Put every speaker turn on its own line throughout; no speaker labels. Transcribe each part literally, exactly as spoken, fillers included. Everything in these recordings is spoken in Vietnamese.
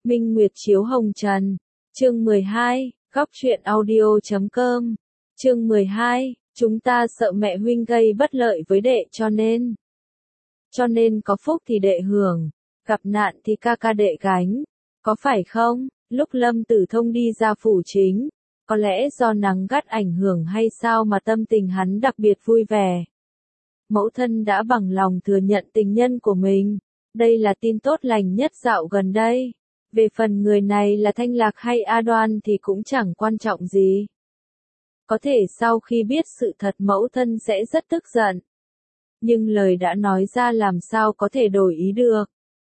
Minh Nguyệt chiếu hồng trần. Chương mười hai, góc truyện audio chấm com. Chương mười hai, chúng ta sợ mẹ huynh gây bất lợi với đệ cho nên. Cho nên có phúc thì đệ hưởng, gặp nạn thì ca ca đệ gánh. Có phải không? Lúc Lâm Tử Thông đi ra phủ chính, có lẽ do nắng gắt ảnh hưởng hay sao mà tâm tình hắn đặc biệt vui vẻ. Mẫu thân đã bằng lòng thừa nhận tình nhân của mình. Đây là tin tốt lành nhất dạo gần đây. Về phần người này là Thanh Lạc hay A Đoan thì cũng chẳng quan trọng gì. Có thể sau khi biết sự thật mẫu thân sẽ rất tức giận. Nhưng lời đã nói ra làm sao có thể đổi ý được.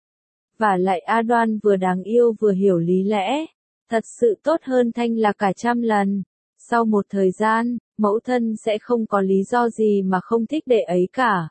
Và lại A Đoan vừa đáng yêu vừa hiểu lý lẽ. Thật sự tốt hơn Thanh Lạc cả trăm lần. Sau một thời gian, mẫu thân sẽ không có lý do gì mà không thích đệ ấy cả.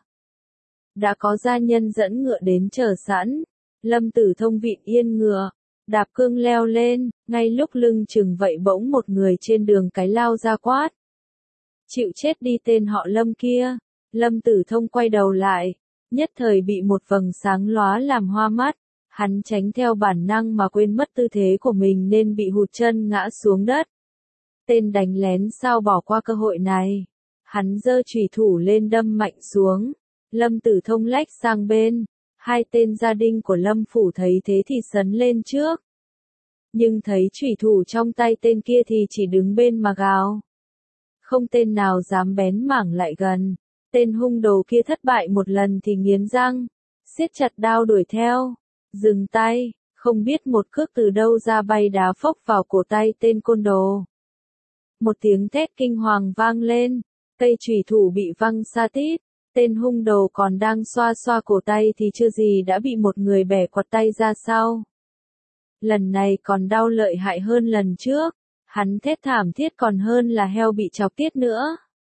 Đã có gia nhân dẫn ngựa đến chờ sẵn. Lâm Tử Thông vịn yên ngựa, đạp cương leo lên, ngay lúc lưng chừng vậy bỗng một người trên đường cái lao ra quát. Chịu chết đi tên họ Lâm kia. Lâm Tử Thông quay đầu lại, nhất thời bị một vầng sáng lóa làm hoa mắt. Hắn tránh theo bản năng mà quên mất tư thế của mình nên bị hụt chân ngã xuống đất. Tên đánh lén sao bỏ qua cơ hội này. Hắn giơ chùy thủ lên đâm mạnh xuống. Lâm Tử Thông lách sang bên. Hai tên gia đình của Lâm Phủ thấy thế thì sấn lên trước. Nhưng thấy chùy thủ trong tay tên kia thì chỉ đứng bên mà gào. Không tên nào dám bén mảng lại gần. Tên hung đồ kia thất bại một lần thì nghiến răng, siết chặt đao đuổi theo. Dừng tay, không biết một cước từ đâu ra bay đá phốc vào cổ tay tên côn đồ. Một tiếng thét kinh hoàng vang lên, cây chùy thủ bị văng xa tít. Tên hung đồ còn đang xoa xoa cổ tay thì chưa gì đã bị một người bẻ quạt tay ra sau. Lần này còn đau lợi hại hơn lần trước, hắn thét thảm thiết còn hơn là heo bị chọc tiết nữa.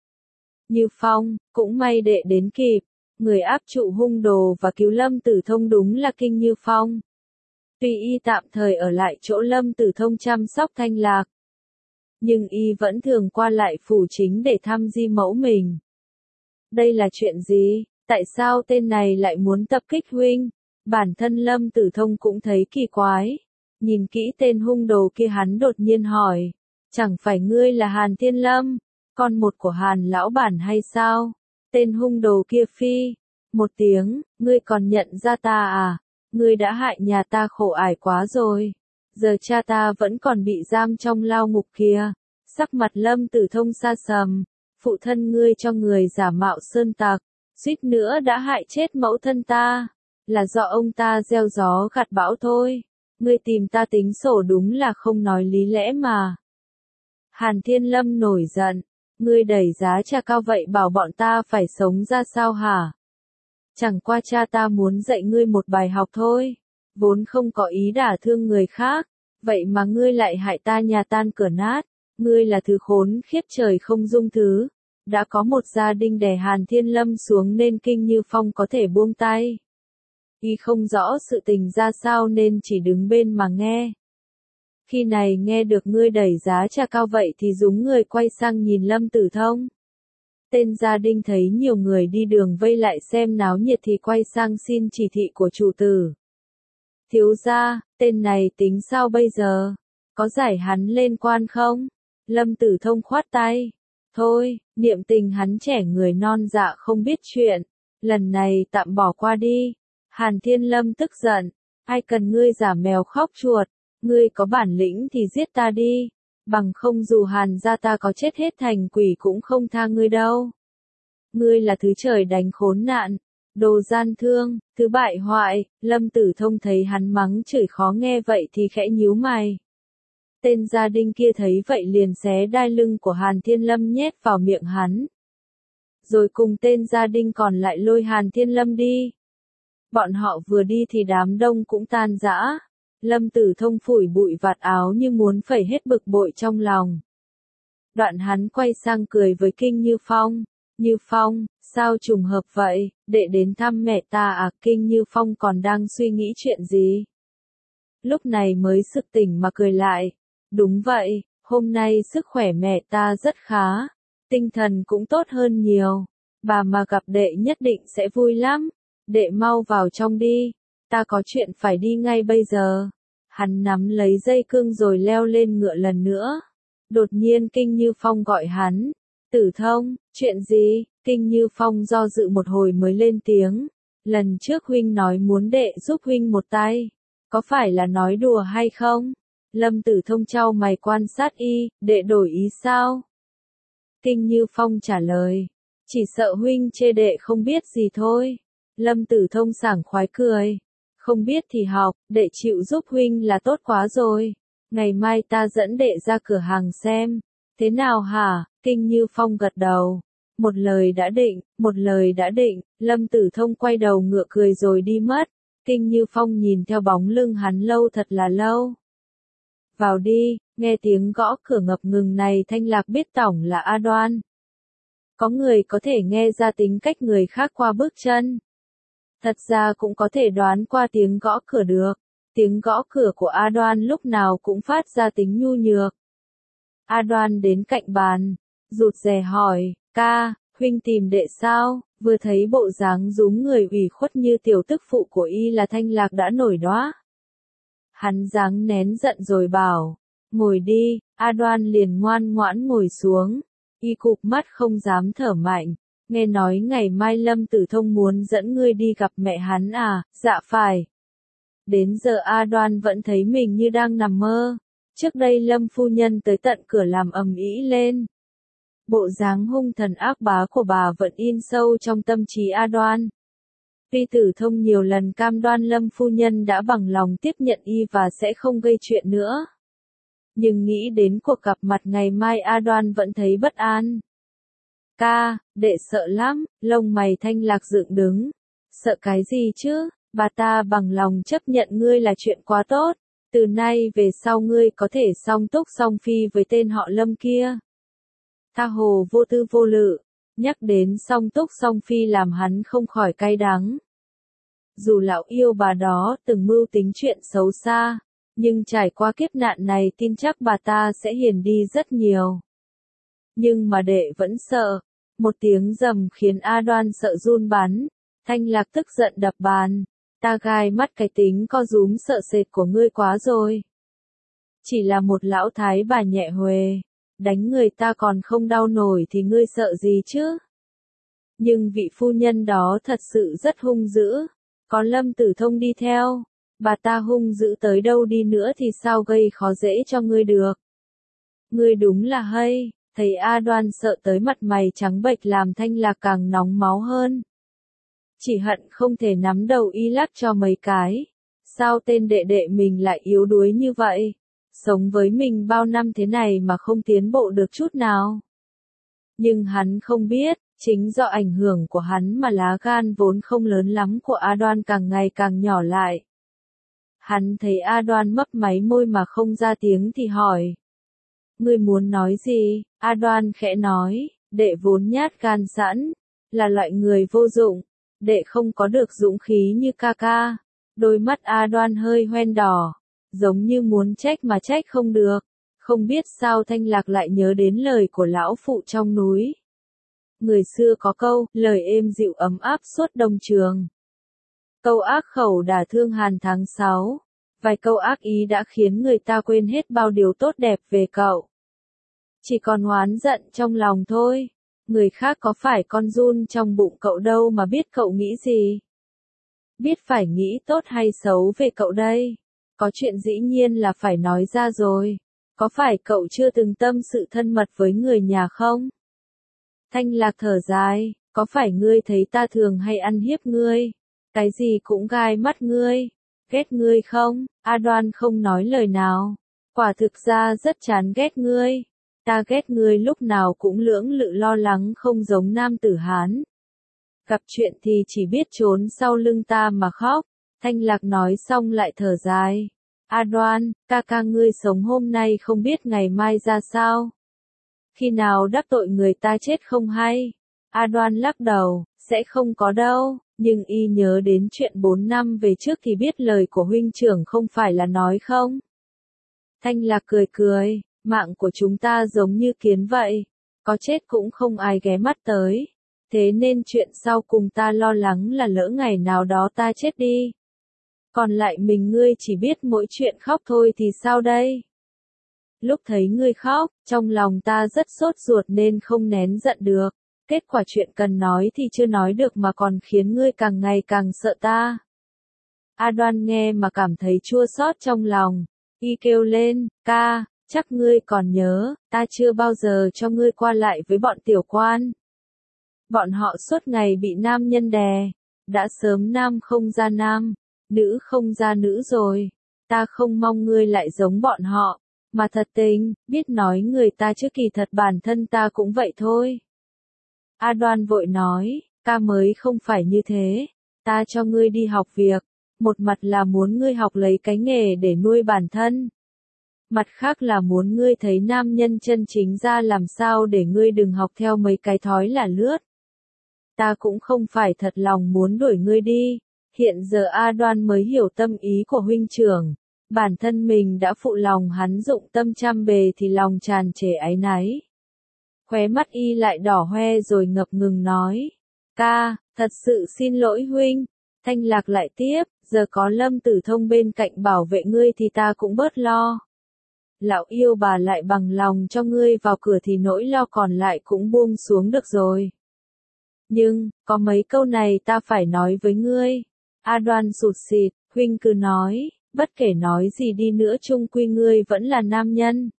Như Phong, cũng may đệ đến kịp, người áp trụ hung đồ và cứu Lâm Tử Thông đúng là Kinh Như Phong. Tuy y tạm thời ở lại chỗ Lâm Tử Thông chăm sóc Thanh Lạc, nhưng y vẫn thường qua lại phủ chính để thăm di mẫu mình. Đây là chuyện gì? Tại sao tên này lại muốn tập kích huynh? Bản thân Lâm Tử Thông cũng thấy kỳ quái. Nhìn kỹ tên hung đồ kia hắn đột nhiên hỏi. Chẳng phải ngươi là Hàn Thiên Lâm, con một của Hàn lão bản hay sao? Tên hung đồ kia phi một tiếng, ngươi còn nhận ra ta à? Ngươi đã hại nhà ta khổ ải quá rồi. Giờ cha ta vẫn còn bị giam trong lao ngục kia. Sắc mặt Lâm Tử Thông sa sầm. Phụ thân ngươi cho người giả mạo sơn tặc, suýt nữa đã hại chết mẫu thân ta. Là do ông ta gieo gió gặt bão thôi. Ngươi tìm ta tính sổ đúng là không nói lý lẽ mà. Hàn Thiên Lâm nổi giận. Ngươi đẩy giá cha cao vậy bảo bọn ta phải sống ra sao hả? Chẳng qua cha ta muốn dạy ngươi một bài học thôi. Vốn không có ý đả thương người khác. Vậy mà ngươi lại hại ta nhà tan cửa nát. Ngươi là thứ khốn khiếp trời không dung thứ. Đã có một gia đình đè Hàn Thiên Lâm xuống nên Kinh Như Phong có thể buông tay. Y không rõ sự tình ra sao nên chỉ đứng bên mà nghe. Khi này nghe được ngươi đẩy giá cha cao vậy thì dúng người quay sang nhìn Lâm Tử Thông. Tên gia đình thấy nhiều người đi đường vây lại xem náo nhiệt thì quay sang xin chỉ thị của chủ tử. Thiếu gia, tên này tính sao bây giờ? Có giải hắn lên quan không? Lâm Tử Thông khoát tay. Thôi, niệm tình hắn trẻ người non dạ không biết chuyện. Lần này tạm bỏ qua đi. Hàn Thiên Lâm tức giận. Ai cần ngươi giả mèo khóc chuột. Ngươi có bản lĩnh thì giết ta đi. Bằng không dù Hàn gia ta có chết hết thành quỷ cũng không tha ngươi đâu. Ngươi là thứ trời đánh khốn nạn. Đồ gian thương, thứ bại hoại. Lâm Tử Thông thấy hắn mắng chửi khó nghe vậy thì khẽ nhíu mày. Tên gia đình kia thấy vậy liền xé đai lưng của Hàn Thiên Lâm nhét vào miệng hắn. Rồi cùng tên gia đình còn lại lôi Hàn Thiên Lâm đi. Bọn họ vừa đi thì đám đông cũng tan rã. Lâm Tử Thông phủi bụi vạt áo như muốn phẩy hết bực bội trong lòng. Đoạn hắn quay sang cười với Kinh Như Phong. Như Phong, sao trùng hợp vậy, đệ đến thăm mẹ ta à? Kinh Như Phong còn đang suy nghĩ chuyện gì? Lúc này mới sực tỉnh mà cười lại. Đúng vậy, hôm nay sức khỏe mẹ ta rất khá, tinh thần cũng tốt hơn nhiều. Bà mà gặp đệ nhất định sẽ vui lắm. Đệ mau vào trong đi, ta có chuyện phải đi ngay bây giờ. Hắn nắm lấy dây cương rồi leo lên ngựa lần nữa. Đột nhiên Kinh Như Phong gọi hắn. Tử Thông, chuyện gì? Kinh Như Phong do dự một hồi mới lên tiếng. Lần trước huynh nói muốn đệ giúp huynh một tay. Có phải là nói đùa hay không? Lâm Tử Thông chau mày quan sát y, đệ đổi ý sao? Kinh Như Phong trả lời. Chỉ sợ huynh chê đệ không biết gì thôi. Lâm Tử Thông sảng khoái cười. Không biết thì học, đệ chịu giúp huynh là tốt quá rồi. Ngày mai ta dẫn đệ ra cửa hàng xem. Thế nào hả? Kinh Như Phong gật đầu. Một lời đã định, một lời đã định, Lâm Tử Thông quay đầu ngựa cười rồi đi mất. Kinh Như Phong nhìn theo bóng lưng hắn lâu thật là lâu. Vào đi, nghe tiếng gõ cửa ngập ngừng này Thanh Lạc biết tổng là A Đoan. Có người có thể nghe ra tính cách người khác qua bước chân. Thật ra cũng có thể đoán qua tiếng gõ cửa được. Tiếng gõ cửa của A Đoan lúc nào cũng phát ra tính nhu nhược. A Đoan đến cạnh bàn, rụt rè hỏi, ca, huynh tìm đệ sao? Vừa thấy bộ dáng rúm người ủy khuất như tiểu tức phụ của y là Thanh Lạc đã nổi đoá. Hắn dáng nén giận rồi bảo, ngồi đi, A Đoan liền ngoan ngoãn ngồi xuống. Y cụp mắt không dám thở mạnh. Nghe nói ngày mai Lâm Tử Thông muốn dẫn ngươi đi gặp mẹ hắn à? Dạ phải. Đến giờ A Đoan vẫn thấy mình như đang nằm mơ. Trước đây Lâm phu nhân tới tận cửa làm ầm ĩ lên. Bộ dáng hung thần ác bá của bà vẫn in sâu trong tâm trí A Đoan. Tuy Tử Thông nhiều lần cam đoan Lâm phu nhân đã bằng lòng tiếp nhận y và sẽ không gây chuyện nữa. Nhưng nghĩ đến cuộc gặp mặt ngày mai A Đoan vẫn thấy bất an. Ca, đệ sợ lắm, lông mày Thanh Lạc dựng đứng. Sợ cái gì chứ, bà ta bằng lòng chấp nhận ngươi là chuyện quá tốt. Từ nay về sau ngươi có thể song túc song phi với tên họ Lâm kia. Tha hồ vô tư vô lự, nhắc đến song túc song phi làm hắn không khỏi cay đắng. Dù lão yêu bà đó từng mưu tính chuyện xấu xa, nhưng trải qua kiếp nạn này tin chắc bà ta sẽ hiền đi rất nhiều. Nhưng mà đệ vẫn sợ. Một tiếng rầm khiến A Đoan sợ run bắn. Thanh Lạc tức giận đập bàn. Ta gai mắt cái tính co rúm sợ sệt của ngươi quá rồi. Chỉ là một lão thái bà nhẹ huề. Đánh người ta còn không đau nổi thì ngươi sợ gì chứ? Nhưng vị phu nhân đó thật sự rất hung dữ. Có Lâm Tử Thông đi theo. Bà ta hung dữ tới đâu đi nữa thì sao gây khó dễ cho ngươi được. Ngươi đúng là hay. Thấy A Đoan sợ tới mặt mày trắng bệch làm Thanh Lạc càng nóng máu hơn. Chỉ hận không thể nắm đầu y lắc cho mấy cái. Sao tên đệ đệ mình lại yếu đuối như vậy? Sống với mình bao năm thế này mà không tiến bộ được chút nào. Nhưng hắn không biết, chính do ảnh hưởng của hắn mà lá gan vốn không lớn lắm của A Đoan càng ngày càng nhỏ lại. Hắn thấy A Đoan mấp máy môi mà không ra tiếng thì hỏi. Ngươi muốn nói gì? A Đoan khẽ nói, đệ vốn nhát gan sẵn, là loại người vô dụng, đệ không có được dũng khí như ca ca. Đôi mắt A Đoan hơi hoen đỏ, giống như muốn trách mà trách không được. Không biết sao Thanh Lạc lại nhớ đến lời của lão phụ trong núi. Người xưa có câu, lời êm dịu ấm áp suốt đông trường. Câu ác khẩu đả thương hàn tháng sáu. Vài câu ác ý đã khiến người ta quên hết bao điều tốt đẹp về cậu. Chỉ còn oán giận trong lòng thôi. Người khác có phải con giun trong bụng cậu đâu mà biết cậu nghĩ gì. Biết phải nghĩ tốt hay xấu về cậu đây. Có chuyện dĩ nhiên là phải nói ra rồi. Có phải cậu chưa từng tâm sự thân mật với người nhà không? Thanh Lạc thở dài, có phải ngươi thấy ta thường hay ăn hiếp ngươi? Cái gì cũng gai mắt ngươi. Ghét ngươi không? A Đoan không nói lời nào. Quả thực ra rất chán ghét ngươi. Ta ghét ngươi lúc nào cũng lưỡng lự lo lắng không giống nam tử Hán. Gặp chuyện thì chỉ biết trốn sau lưng ta mà khóc. Thanh Lạc nói xong lại thở dài. A Đoan, ca ca ngươi sống hôm nay không biết ngày mai ra sao. Khi nào đắc tội người ta chết không hay. A Đoan lắc đầu, sẽ không có đâu. Nhưng y nhớ đến chuyện bốn năm về trước thì biết lời của huynh trưởng không phải là nói không. Thanh Lạc cười cười, mạng của chúng ta giống như kiến vậy. Có chết cũng không ai ghé mắt tới. Thế nên chuyện sau cùng ta lo lắng là lỡ ngày nào đó ta chết đi. Còn lại mình ngươi chỉ biết mỗi chuyện khóc thôi thì sao đây? Lúc thấy ngươi khóc, trong lòng ta rất sốt ruột nên không nén giận được. Kết quả chuyện cần nói thì chưa nói được mà còn khiến ngươi càng ngày càng sợ ta. A Đoan nghe mà cảm thấy chua xót trong lòng. Y kêu lên, ca, chắc ngươi còn nhớ, ta chưa bao giờ cho ngươi qua lại với bọn tiểu quan. Bọn họ suốt ngày bị nam nhân đè, đã sớm nam không ra nam, nữ không ra nữ rồi. Ta không mong ngươi lại giống bọn họ, mà thật tình, biết nói người ta chứ kỳ thật bản thân ta cũng vậy thôi. A Đoan vội nói, ca mới không phải như thế, ta cho ngươi đi học việc, một mặt là muốn ngươi học lấy cái nghề để nuôi bản thân. Mặt khác là muốn ngươi thấy nam nhân chân chính ra làm sao để ngươi đừng học theo mấy cái thói là lướt. Ta cũng không phải thật lòng muốn đuổi ngươi đi, hiện giờ A Đoan mới hiểu tâm ý của huynh trưởng. Bản thân mình đã phụ lòng hắn dụng tâm trăm bề thì lòng tràn trề áy náy. Khóe mắt y lại đỏ hoe rồi ngập ngừng nói. Ca, thật sự xin lỗi huynh. Thanh Lạc lại tiếp, giờ có Lâm Tử Thông bên cạnh bảo vệ ngươi thì ta cũng bớt lo. Lão yêu bà lại bằng lòng cho ngươi vào cửa thì nỗi lo còn lại cũng buông xuống được rồi. Nhưng, có mấy câu này ta phải nói với ngươi. A Đoan sụt sịt, huynh cứ nói, bất kể nói gì đi nữa chung quy ngươi vẫn là nam nhân.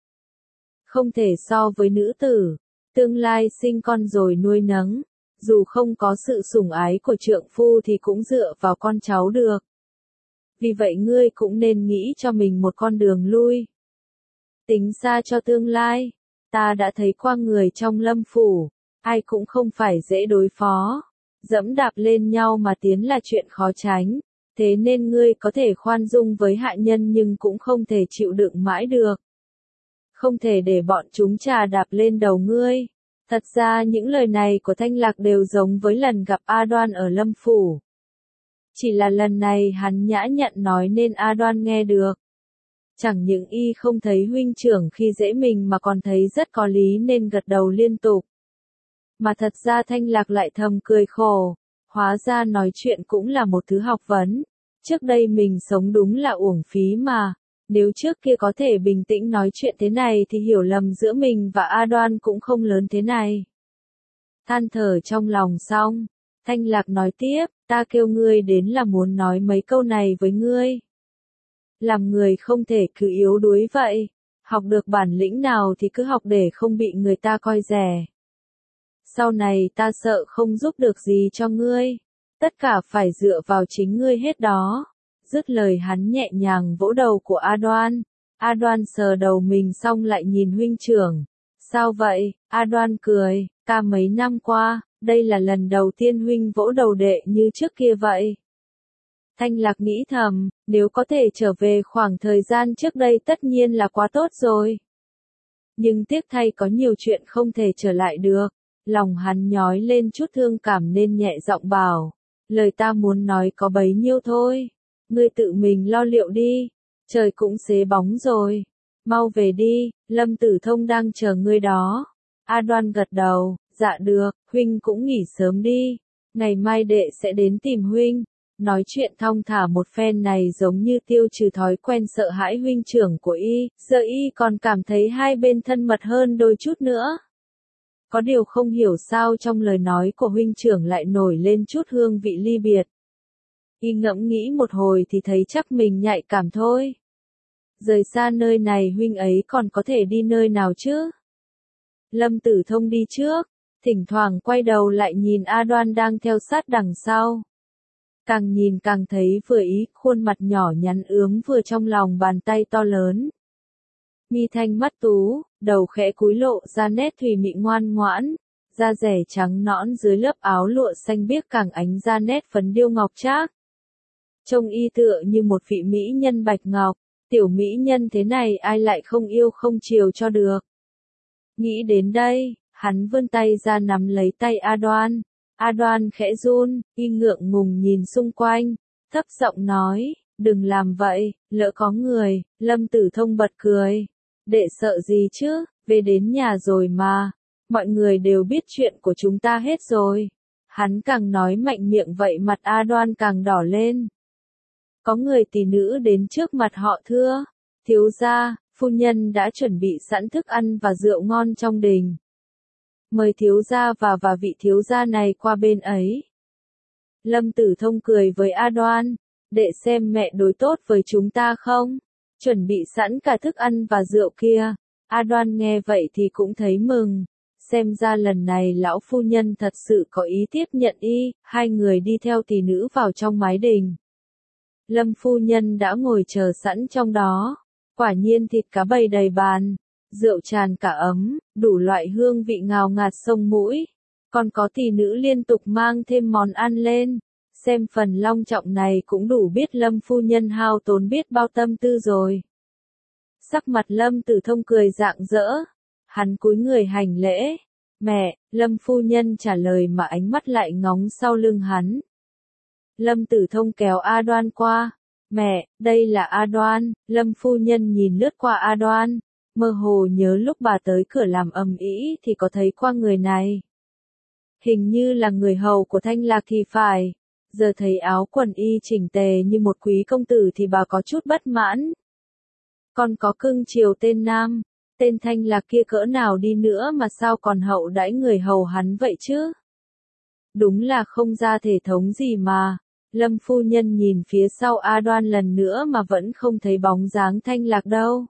Không thể so với nữ tử, tương lai sinh con rồi nuôi nấng, dù không có sự sủng ái của trượng phu thì cũng dựa vào con cháu được. Vì vậy ngươi cũng nên nghĩ cho mình một con đường lui. Tính xa cho tương lai, ta đã thấy qua người trong Lâm phủ, ai cũng không phải dễ đối phó, dẫm đạp lên nhau mà tiến là chuyện khó tránh, thế nên ngươi có thể khoan dung với hạ nhân nhưng cũng không thể chịu đựng mãi được. Không thể để bọn chúng trà đạp lên đầu ngươi. Thật ra những lời này của Thanh Lạc đều giống với lần gặp A Đoan ở Lâm phủ. Chỉ là lần này hắn nhã nhặn nói nên A Đoan nghe được. Chẳng những y không thấy huynh trưởng khi dễ mình mà còn thấy rất có lý nên gật đầu liên tục. Mà thật ra Thanh Lạc lại thầm cười khổ, hóa ra nói chuyện cũng là một thứ học vấn. Trước đây mình sống đúng là uổng phí mà, nếu trước kia có thể bình tĩnh nói chuyện thế này thì hiểu lầm giữa mình và A Đoan cũng không lớn thế này. Than thở trong lòng xong, Thanh Lạc nói tiếp, ta kêu ngươi đến là muốn nói mấy câu này với ngươi. Làm người không thể cứ yếu đuối vậy, học được bản lĩnh nào thì cứ học để không bị người ta coi rẻ. Sau này ta sợ không giúp được gì cho ngươi, tất cả phải dựa vào chính ngươi hết đó. Dứt lời hắn nhẹ nhàng vỗ đầu của A Đoan. A Đoan sờ đầu mình xong lại nhìn huynh trưởng. Sao vậy? A Đoan cười, ca mấy năm qua, đây là lần đầu tiên huynh vỗ đầu đệ như trước kia vậy. Thanh Lạc nghĩ thầm, nếu có thể trở về khoảng thời gian trước đây tất nhiên là quá tốt rồi. Nhưng tiếc thay có nhiều chuyện không thể trở lại được. Lòng hắn nhói lên chút thương cảm nên nhẹ giọng bảo, lời ta muốn nói có bấy nhiêu thôi. Ngươi tự mình lo liệu đi, trời cũng xế bóng rồi, mau về đi, Lâm Tử Thông đang chờ ngươi đó. A Đoan gật đầu, dạ được, huynh cũng nghỉ sớm đi, ngày mai đệ sẽ đến tìm huynh. Nói chuyện thong thả một phen này giống như tiêu trừ thói quen sợ hãi huynh trưởng của y, giờ y còn cảm thấy hai bên thân mật hơn đôi chút nữa. Có điều không hiểu sao trong lời nói của huynh trưởng lại nổi lên chút hương vị ly biệt. Y ngẫm nghĩ một hồi thì thấy chắc mình nhạy cảm thôi. Rời xa nơi này huynh ấy còn có thể đi nơi nào chứ? Lâm Tử Thông đi trước, thỉnh thoảng quay đầu lại nhìn A Đoan đang theo sát đằng sau. Càng nhìn càng thấy vừa ý, khuôn mặt nhỏ nhắn ướm vừa trong lòng bàn tay to lớn. Mi thanh mắt tú, đầu khẽ cúi lộ ra nét thùy mị ngoan ngoãn, da rẻ trắng nõn dưới lớp áo lụa xanh biếc càng ánh ra nét phấn điêu ngọc trác. Trông y tựa như một vị mỹ nhân bạch ngọc, tiểu mỹ nhân thế này ai lại không yêu không chiều cho được. Nghĩ đến đây, hắn vươn tay ra nắm lấy tay A Đoan. A Đoan khẽ run, y ngượng ngùng nhìn xung quanh, thấp giọng nói, đừng làm vậy, lỡ có người. Lâm Tử Thông bật cười, đệ sợ gì chứ, về đến nhà rồi mà, mọi người đều biết chuyện của chúng ta hết rồi. Hắn càng nói mạnh miệng vậy mặt A Đoan càng đỏ lên. Có người tỷ nữ đến trước mặt họ thưa, thiếu gia, phu nhân đã chuẩn bị sẵn thức ăn và rượu ngon trong đình. Mời thiếu gia và và vị thiếu gia này qua bên ấy. Lâm Tử Thông cười với A Đoan, để xem mẹ đối tốt với chúng ta không? Chuẩn bị sẵn cả thức ăn và rượu kia. A Đoan nghe vậy thì cũng thấy mừng. Xem ra lần này lão phu nhân thật sự có ý tiếp nhận y, hai người đi theo tỷ nữ vào trong mái đình. Lâm phu nhân đã ngồi chờ sẵn trong đó. Quả nhiên thịt cá bày đầy bàn, rượu tràn cả ấm, đủ loại hương vị ngào ngạt sông mũi. Còn có tỷ nữ liên tục mang thêm món ăn lên. Xem phần long trọng này cũng đủ biết Lâm phu nhân hao tốn biết bao tâm tư rồi. Sắc mặt Lâm Tử Thông cười rạng rỡ. Hắn cúi người hành lễ. Mẹ, Lâm phu nhân trả lời mà ánh mắt lại ngóng sau lưng hắn. Lâm Tử Thông kéo A Đoan qua. Mẹ, đây là A Đoan. Lâm phu nhân nhìn lướt qua A Đoan. Mơ hồ nhớ lúc bà tới cửa làm ầm ĩ thì có thấy qua người này. Hình như là người hầu của Thanh Lạc thì phải. Giờ thấy áo quần y chỉnh tề như một quý công tử thì bà có chút bất mãn. Còn có cưng chiều tên nam, tên Thanh Lạc kia cỡ nào đi nữa mà sao còn hậu đãi người hầu hắn vậy chứ? Đúng là không ra thể thống gì mà. Lâm phu nhân nhìn phía sau A Đoan lần nữa mà vẫn không thấy bóng dáng Thanh Lạc đâu.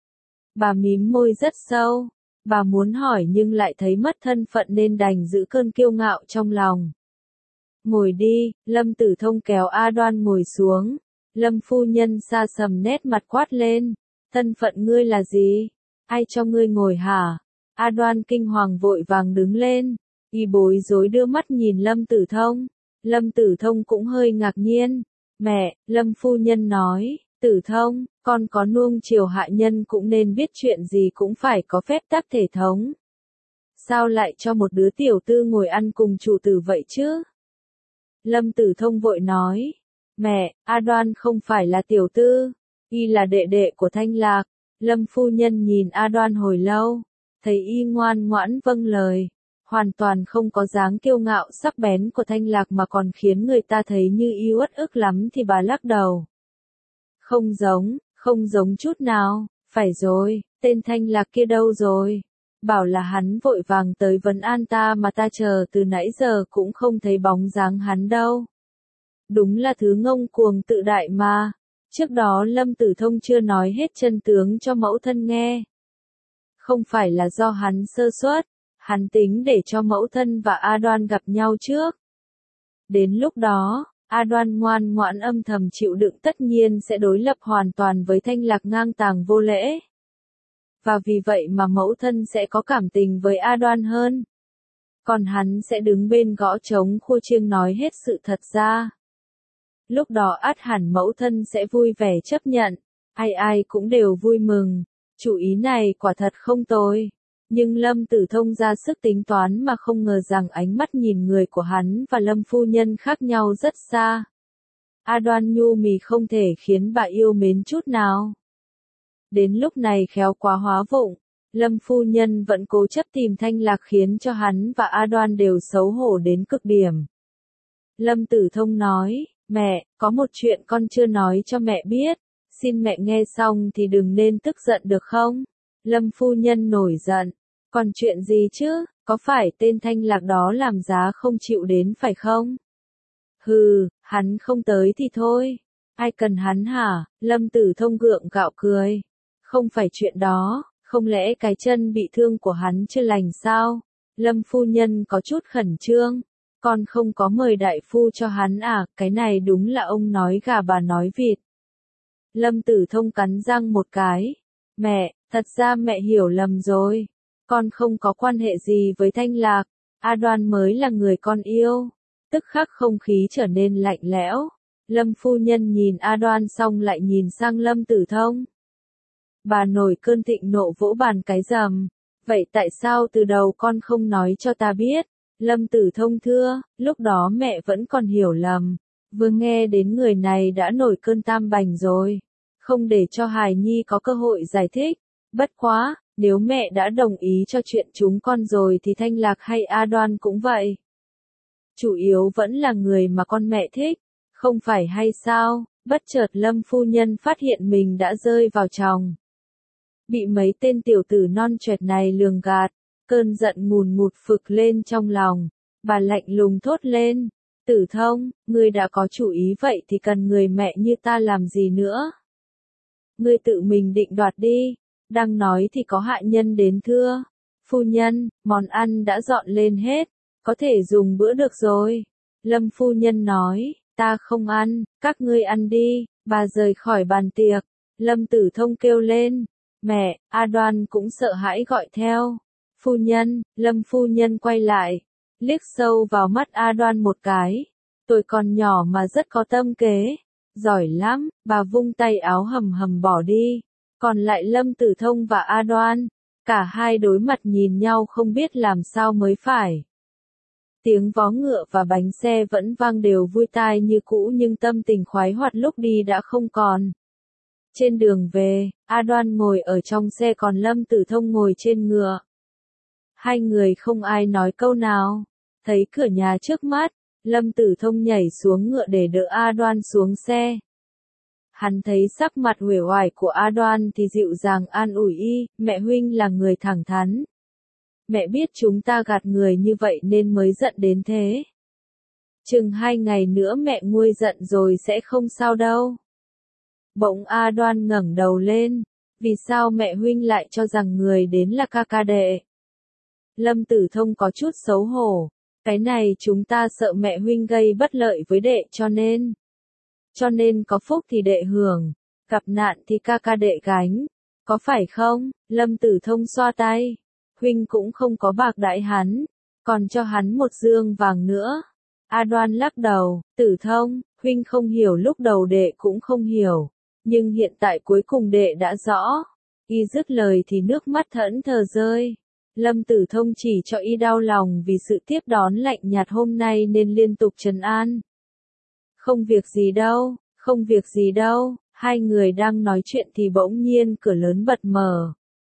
Bà mím môi rất sâu. Bà muốn hỏi nhưng lại thấy mất thân phận nên đành giữ cơn kiêu ngạo trong lòng. Ngồi đi, Lâm Tử Thông kéo A Đoan ngồi xuống. Lâm phu nhân xa sầm nét mặt quát lên. Thân phận ngươi là gì? Ai cho ngươi ngồi hả? A Đoan kinh hoàng vội vàng đứng lên. Y bối rối đưa mắt nhìn Lâm Tử Thông. Lâm Tử Thông cũng hơi ngạc nhiên. Mẹ, Lâm phu nhân nói, Tử Thông, con có nuông chiều hạ nhân cũng nên biết chuyện gì cũng phải có phép tắc thể thống. Sao lại cho một đứa tiểu tư ngồi ăn cùng chủ tử vậy chứ? Lâm Tử Thông vội nói. Mẹ, A Đoan không phải là tiểu tư. Y là đệ đệ của Thanh Lạc. Lâm phu nhân nhìn A Đoan hồi lâu. Thấy y ngoan ngoãn vâng lời. Hoàn toàn không có dáng kiêu ngạo sắc bén của Thanh Lạc mà còn khiến người ta thấy như y uất ức lắm thì bà lắc đầu. Không giống, không giống chút nào. Phải rồi, tên Thanh Lạc kia đâu rồi? Bảo là hắn vội vàng tới vấn an ta mà ta chờ từ nãy giờ cũng không thấy bóng dáng hắn đâu. Đúng là thứ ngông cuồng tự đại mà. Trước đó Lâm Tử Thông chưa nói hết chân tướng cho mẫu thân nghe. Không phải là do hắn sơ suất, hắn tính để cho mẫu thân và A Đoan gặp nhau trước. Đến lúc đó, A Đoan ngoan ngoãn âm thầm chịu đựng tất nhiên sẽ đối lập hoàn toàn với Thanh Lạc ngang tàng vô lễ. Và vì vậy mà mẫu thân sẽ có cảm tình với A Đoan hơn. Còn hắn sẽ đứng bên gõ trống khua chiêng nói hết sự thật ra. Lúc đó ắt hẳn mẫu thân sẽ vui vẻ chấp nhận, ai ai cũng đều vui mừng. Chủ ý này quả thật không tồi. Nhưng Lâm Tử Thông ra sức tính toán mà không ngờ rằng ánh mắt nhìn người của hắn và Lâm phu nhân khác nhau rất xa. A Đoan nhu mì không thể khiến bà yêu mến chút nào. Đến lúc này khéo quá hóa vụng, Lâm phu nhân vẫn cố chấp tìm Thanh Lạc khiến cho hắn và A Đoan đều xấu hổ đến cực điểm. Lâm Tử Thông nói, mẹ, có một chuyện con chưa nói cho mẹ biết, xin mẹ nghe xong thì đừng nên tức giận được không? Lâm phu nhân nổi giận, còn chuyện gì chứ, có phải tên Thanh Lạc đó làm giá không chịu đến phải không? Hừ, hắn không tới thì thôi, ai cần hắn hả? Lâm Tử Thông gượng gạo cười. Không phải chuyện đó, không lẽ cái chân bị thương của hắn chưa lành sao? Lâm phu nhân có chút khẩn trương. Con không có mời đại phu cho hắn à, cái này đúng là ông nói gà bà nói vịt. Lâm Tử Thông cắn răng một cái. Mẹ, thật ra mẹ hiểu lầm rồi. Con không có quan hệ gì với Thanh Lạc. A Đoan mới là người con yêu. Tức khắc không khí trở nên lạnh lẽo. Lâm phu nhân nhìn A Đoan xong lại nhìn sang Lâm Tử Thông. Bà nổi cơn thịnh nộ vỗ bàn cái rầm. Vậy tại sao từ đầu con không nói cho ta biết? Lâm Tử Thông thưa, lúc đó mẹ vẫn còn hiểu lầm. Vừa nghe đến người này đã nổi cơn tam bành rồi. Không để cho hài nhi có cơ hội giải thích. Bất quá, nếu mẹ đã đồng ý cho chuyện chúng con rồi thì Thanh Lạc hay A Đoan cũng vậy. Chủ yếu vẫn là người mà con mẹ thích. Không phải hay sao? Bất chợt Lâm phu nhân phát hiện mình đã rơi vào chòng. Bị mấy tên tiểu tử non choẹt này lường gạt, cơn giận ngùn ngụt phực lên trong lòng. Bà lạnh lùng thốt lên, Tử Thông, ngươi đã có chủ ý vậy thì cần người mẹ như ta làm gì nữa? Ngươi tự mình định đoạt đi, đang nói thì có hạ nhân đến thưa. Phu nhân, món ăn đã dọn lên hết, có thể dùng bữa được rồi. Lâm phu nhân nói, ta không ăn, các ngươi ăn đi, bà rời khỏi bàn tiệc. Lâm Tử Thông kêu lên, mẹ, A Đoan cũng sợ hãi gọi theo. Phu nhân, Lâm phu nhân quay lại, liếc sâu vào mắt A Đoan một cái. Tôi còn nhỏ mà rất có tâm kế, giỏi lắm, bà vung tay áo hầm hầm bỏ đi. Còn lại Lâm Tử Thông và A Đoan, cả hai đối mặt nhìn nhau không biết làm sao mới phải. Tiếng vó ngựa và bánh xe vẫn vang đều vui tai như cũ nhưng tâm tình khoái hoạt lúc đi đã không còn. Trên đường về, A Đoan ngồi ở trong xe còn Lâm Tử Thông ngồi trên ngựa. Hai người không ai nói câu nào. Thấy cửa nhà trước mắt, Lâm Tử Thông nhảy xuống ngựa để đỡ A Đoan xuống xe. Hắn thấy sắc mặt uể oải của A Đoan thì dịu dàng an ủi y, mẹ huynh là người thẳng thắn. Mẹ biết chúng ta gạt người như vậy nên mới giận đến thế. Chừng hai ngày nữa mẹ nguôi giận rồi sẽ không sao đâu. Bỗng A Đoan ngẩng đầu lên, vì sao mẹ huynh lại cho rằng người đến là ca ca đệ? Lâm Tử Thông có chút xấu hổ, cái này chúng ta sợ mẹ huynh gây bất lợi với đệ cho nên. Cho nên có phúc thì đệ hưởng, gặp nạn thì ca ca đệ gánh, có phải không? Lâm Tử Thông xoa tay, huynh cũng không có bạc đãi hắn, còn cho hắn một dương vàng nữa. A Đoan lắc đầu, Tử Thông, huynh không hiểu lúc đầu đệ cũng không hiểu, nhưng hiện tại cuối cùng đệ đã rõ. Y dứt lời thì nước mắt thẫn thờ rơi. Lâm Tử Thông chỉ cho y đau lòng vì sự tiếp đón lạnh nhạt hôm nay nên liên tục trấn an. Không việc gì đâu, không việc gì đâu, hai người đang nói chuyện thì bỗng nhiên cửa lớn bật mở.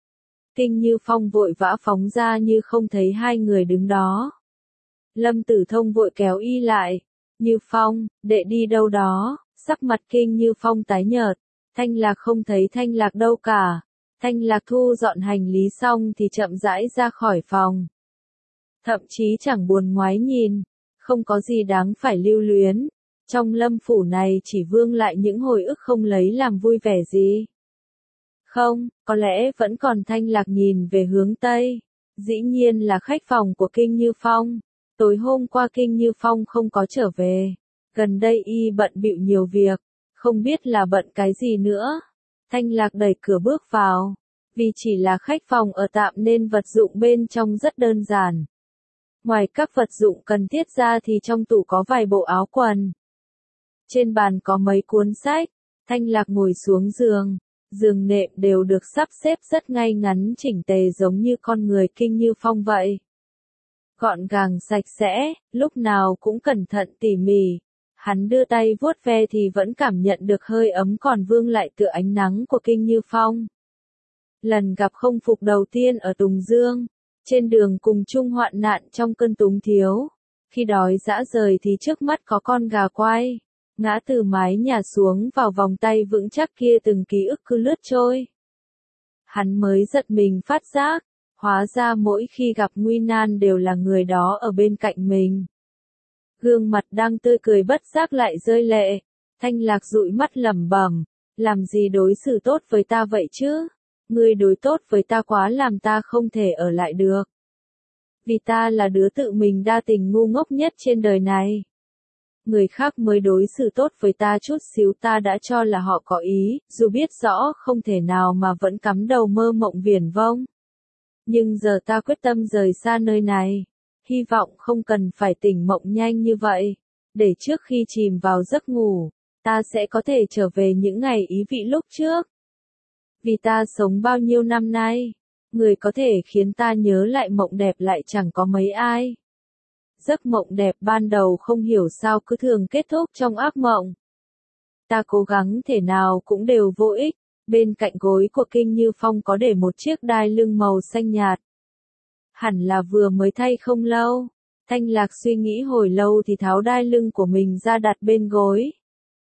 Kinh Như Phong vội vã phóng ra như không thấy hai người đứng đó. Lâm Tử Thông vội kéo y lại. Như Phong, đệ đi đâu đó? Sắc mặt Kinh Như Phong tái nhợt. Thanh Lạc không thấy Thanh Lạc đâu cả. Thanh Lạc thu dọn hành lý xong thì chậm rãi ra khỏi phòng. Thậm chí chẳng buồn ngoái nhìn. Không có gì đáng phải lưu luyến. Trong Lâm phủ này chỉ vương lại những hồi ức không lấy làm vui vẻ gì. Không, có lẽ vẫn còn Thanh Lạc nhìn về hướng Tây. Dĩ nhiên là khách phòng của Kinh Như Phong. Tối hôm qua Kinh Như Phong không có trở về. Gần đây y bận bịu nhiều việc. Không biết là bận cái gì nữa. Thanh Lạc đẩy cửa bước vào. Vì chỉ là khách phòng ở tạm nên vật dụng bên trong rất đơn giản. Ngoài các vật dụng cần thiết ra thì trong tủ có vài bộ áo quần. Trên bàn có mấy cuốn sách. Thanh Lạc ngồi xuống giường. Giường nệm đều được sắp xếp rất ngay ngắn chỉnh tề giống như con người Kinh Như Phong vậy. Gọn gàng sạch sẽ, lúc nào cũng cẩn thận tỉ mỉ. Hắn đưa tay vuốt ve thì vẫn cảm nhận được hơi ấm còn vương lại tựa ánh nắng của Kinh Như Phong. Lần gặp không phục đầu tiên ở Tùng Dương, trên đường cùng chung hoạn nạn trong cơn túng thiếu. Khi đói dã rời thì trước mắt có con gà quay, ngã từ mái nhà xuống vào vòng tay vững chắc kia từng ký ức cứ lướt trôi. Hắn mới giật mình phát giác, hóa ra mỗi khi gặp nguy nan đều là người đó ở bên cạnh mình. Gương mặt đang tươi cười bất giác lại rơi lệ. Thanh Lạc dụi mắt lẩm bẩm, làm gì đối xử tốt với ta vậy chứ? Ngươi đối tốt với ta quá làm ta không thể ở lại được. Vì ta là đứa tự mình đa tình ngu ngốc nhất trên đời này. Người khác mới đối xử tốt với ta chút xíu ta đã cho là họ có ý, dù biết rõ không thể nào mà vẫn cắm đầu mơ mộng viển vông. Nhưng giờ ta quyết tâm rời xa nơi này. Hy vọng không cần phải tỉnh mộng nhanh như vậy. Để trước khi chìm vào giấc ngủ, ta sẽ có thể trở về những ngày ý vị lúc trước. Vì ta sống bao nhiêu năm nay, người có thể khiến ta nhớ lại mộng đẹp lại chẳng có mấy ai. Giấc mộng đẹp ban đầu không hiểu sao cứ thường kết thúc trong ác mộng. Ta cố gắng thể nào cũng đều vô ích. Bên cạnh gối của Kinh Như Phong có để một chiếc đai lưng màu xanh nhạt. Hẳn là vừa mới thay không lâu. Thanh Lạc suy nghĩ hồi lâu thì tháo đai lưng của mình ra đặt bên gối.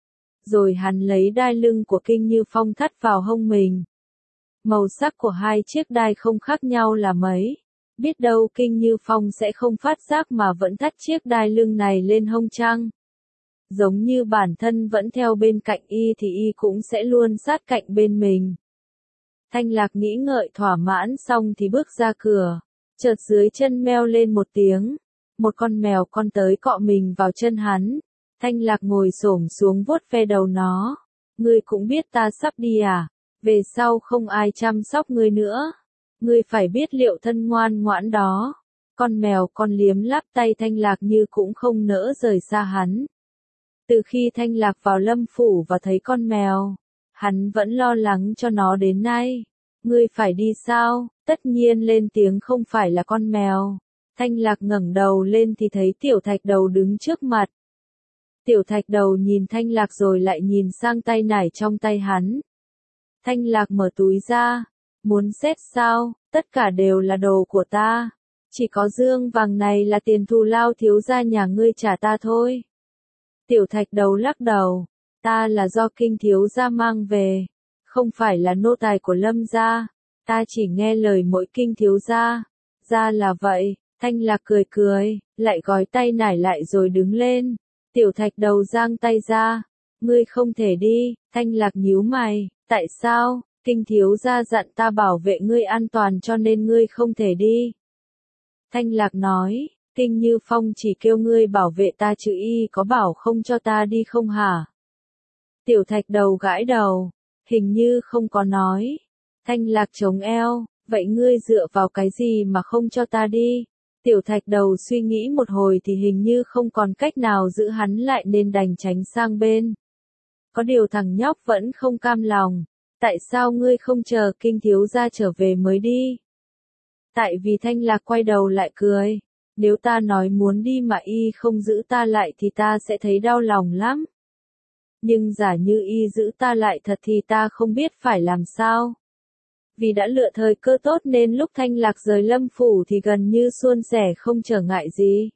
rồi hắn lấy đai lưng của Kinh Như Phong thắt vào hông mình. Màu sắc của hai chiếc đai không khác nhau là mấy. Biết đâu Kinh Như Phong sẽ không phát giác mà vẫn thắt chiếc đai lưng này lên hông chăng? Giống như bản thân vẫn theo bên cạnh y thì y cũng sẽ luôn sát cạnh bên mình. Thanh Lạc nghĩ ngợi thỏa mãn xong thì bước ra cửa. Chợt dưới chân meo lên một tiếng. Một con mèo con tới cọ mình vào chân hắn. Thanh Lạc ngồi xổm xuống vuốt ve đầu nó. Ngươi cũng biết ta sắp đi à? Về sau không ai chăm sóc ngươi nữa. Ngươi phải biết liệu thân ngoan ngoãn đó. Con mèo con liếm láp tay Thanh Lạc như cũng không nỡ rời xa hắn. Từ khi Thanh Lạc vào Lâm Phủ và thấy con mèo, hắn vẫn lo lắng cho nó đến nay. Ngươi phải đi sao? Tất nhiên lên tiếng không phải là con mèo. Thanh Lạc ngẩng đầu lên thì thấy Tiểu Thạch Đầu đứng trước mặt. Tiểu Thạch Đầu nhìn Thanh Lạc rồi lại nhìn sang tay nải trong tay hắn. Thanh Lạc mở túi ra. Muốn xét sao? Tất cả đều là đồ của ta. Chỉ có dương vàng này là tiền thù lao thiếu gia nhà ngươi trả ta thôi. Tiểu Thạch Đầu lắc đầu. Ta là do Kinh thiếu gia mang về. Không phải là nô tài của Lâm gia. Ta chỉ nghe lời mỗi Kinh thiếu gia. Ra là vậy. Thanh Lạc cười cười, lại gói tay nải lại rồi đứng lên. Tiểu Thạch Đầu giang tay ra. Ngươi không thể đi. Thanh Lạc nhíu mày. Tại sao? Kinh thiếu gia dặn ta bảo vệ ngươi an toàn cho nên ngươi không thể đi. Thanh Lạc nói. Kinh Như Phong chỉ kêu ngươi bảo vệ ta chứ y có bảo không cho ta đi không hả? Tiểu Thạch Đầu gãi đầu. Hình như không có nói. Thanh Lạc chống eo. Vậy ngươi dựa vào cái gì mà không cho ta đi? Tiểu Thạch Đầu suy nghĩ một hồi thì hình như không còn cách nào giữ hắn lại nên đành tránh sang bên. Có điều thằng nhóc vẫn không cam lòng. Tại sao ngươi không chờ Kinh thiếu gia trở về mới đi? Tại vì Thanh Lạc quay đầu lại cười. Nếu ta nói muốn đi mà y không giữ ta lại thì ta sẽ thấy đau lòng lắm. Nhưng giả như y giữ ta lại thật thì ta không biết phải làm sao. Vì đã lựa thời cơ tốt nên lúc Thanh Lạc rời Lâm Phủ thì gần như suôn sẻ không trở ngại gì.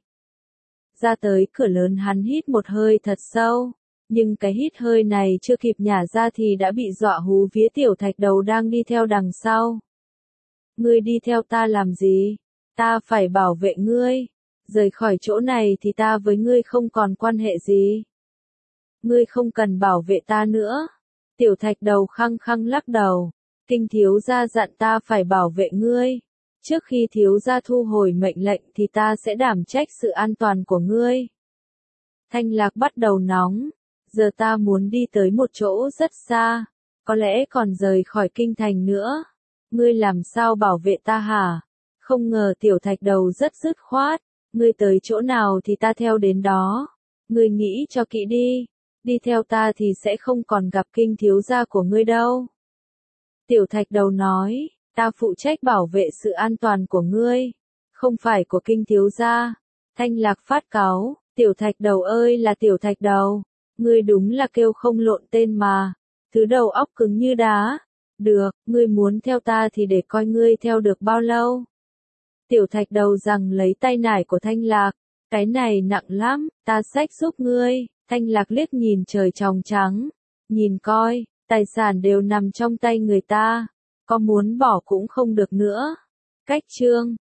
Ra tới cửa lớn hắn hít một hơi thật sâu. Nhưng cái hít hơi này chưa kịp nhả ra thì đã bị dọa hú vía Tiểu Thạch Đầu đang đi theo đằng sau. Ngươi đi theo ta làm gì? Ta phải bảo vệ ngươi. Rời khỏi chỗ này thì ta với ngươi không còn quan hệ gì. Ngươi không cần bảo vệ ta nữa. Tiểu Thạch Đầu khăng khăng lắc đầu. Kinh thiếu gia dặn ta phải bảo vệ ngươi. Trước khi thiếu gia thu hồi mệnh lệnh thì ta sẽ đảm trách sự an toàn của ngươi. Thanh Lạc bắt đầu nóng. Giờ ta muốn đi tới một chỗ rất xa. Có lẽ còn rời khỏi kinh thành nữa. Ngươi làm sao bảo vệ ta hả? Không ngờ Tiểu Thạch Đầu rất dứt khoát. Ngươi tới chỗ nào thì ta theo đến đó. Ngươi nghĩ cho kỹ đi. Đi theo ta thì sẽ không còn gặp Kinh thiếu gia của ngươi đâu. Tiểu Thạch Đầu nói. Ta phụ trách bảo vệ sự an toàn của ngươi. Không phải của Kinh thiếu gia. Thanh Lạc phát cáu. Tiểu Thạch Đầu ơi là Tiểu Thạch Đầu. Ngươi đúng là kêu không lộn tên mà. Thứ đầu óc cứng như đá. Được, ngươi muốn theo ta thì để coi ngươi theo được bao lâu. Tiểu Thạch Đầu rằng lấy tay nải của Thanh Lạc. Cái này nặng lắm, ta xách giúp ngươi. Thanh Lạc liếc nhìn trời tròng trắng. Nhìn coi, tài sản đều nằm trong tay người ta. Có muốn bỏ cũng không được nữa. Cách chương